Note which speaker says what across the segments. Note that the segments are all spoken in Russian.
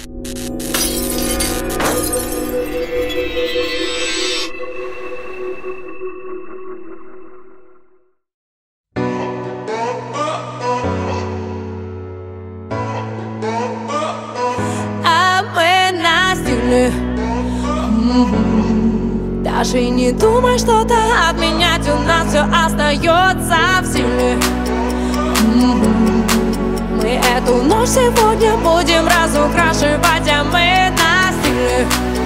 Speaker 1: Даже не думай что-то отменять, у нас все остается в силе. Мы эту ночь сегодня будем разукрашивать, а мы на стиле.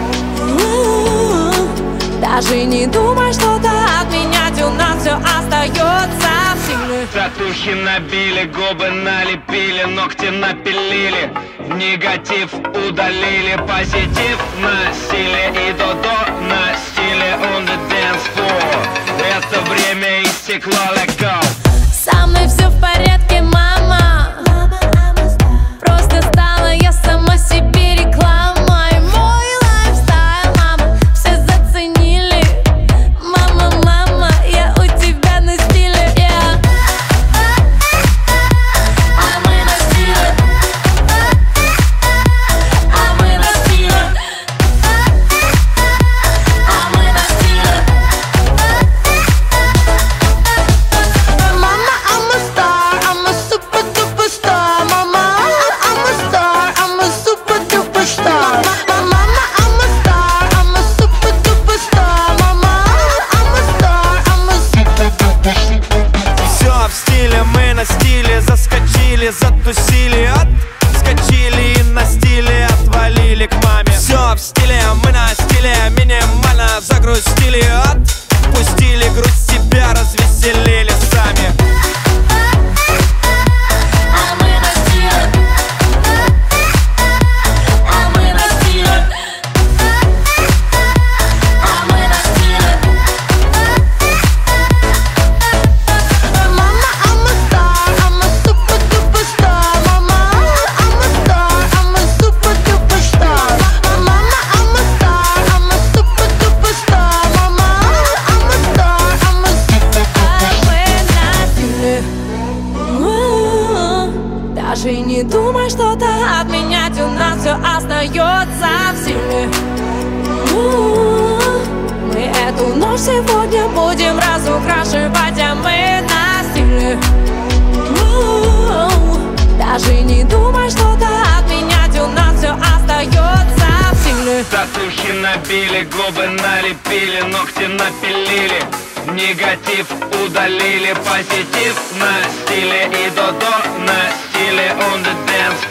Speaker 1: Даже не думай что-то отменять, у нас все остается в силе.
Speaker 2: Татухи набили, губы налепили, ногти напилили, негатив удалили, позитив на стиле и додо на стиле on the dance floor. Это время истекло, let go.
Speaker 1: Со мной все в порядке, мама. Просто стала я сама себе рекламой. Мой лайфстайл, мама, все заценили. Мама, мама, я у тебя на стиле, yeah. А мы на стиле. А мы на стиле. А мы на стиле. Mama, I'm a star, I'm a super duper star. Mama, I'm a star, I'm a super duper star. Mama, I'm a star, I'm a super duper star. Mama, I'm a star, I'm a super duper star.
Speaker 3: Все в стиле, мы на стиле, заскочили, затусили, отскочили и на стиле отвалили к маме. Все в стиле, мы на стиле, минимально загрустили, отпустили грусть, себя развеселили сами.
Speaker 1: А мы на стиле. А мы на стиле. А мы на стиле. Mama, I'm a star, I'm a super duper star. Mama, I'm a star, I'm a super duper star. Mama, I'm a star, I'm a super duper star. Mama, I'm a star, I'm a super duper star. Даже не думай что-то отменять, у нас все остается в силе. Мы эту ночь сегодня будем разукрашивать, а мы на стиле. Даже не думай что-то отменять, у нас все остается в силе.
Speaker 2: Татухи набили, губы налепили, ногти напилили, негатив удалили, позитив на стиле и додо на стиле on the dance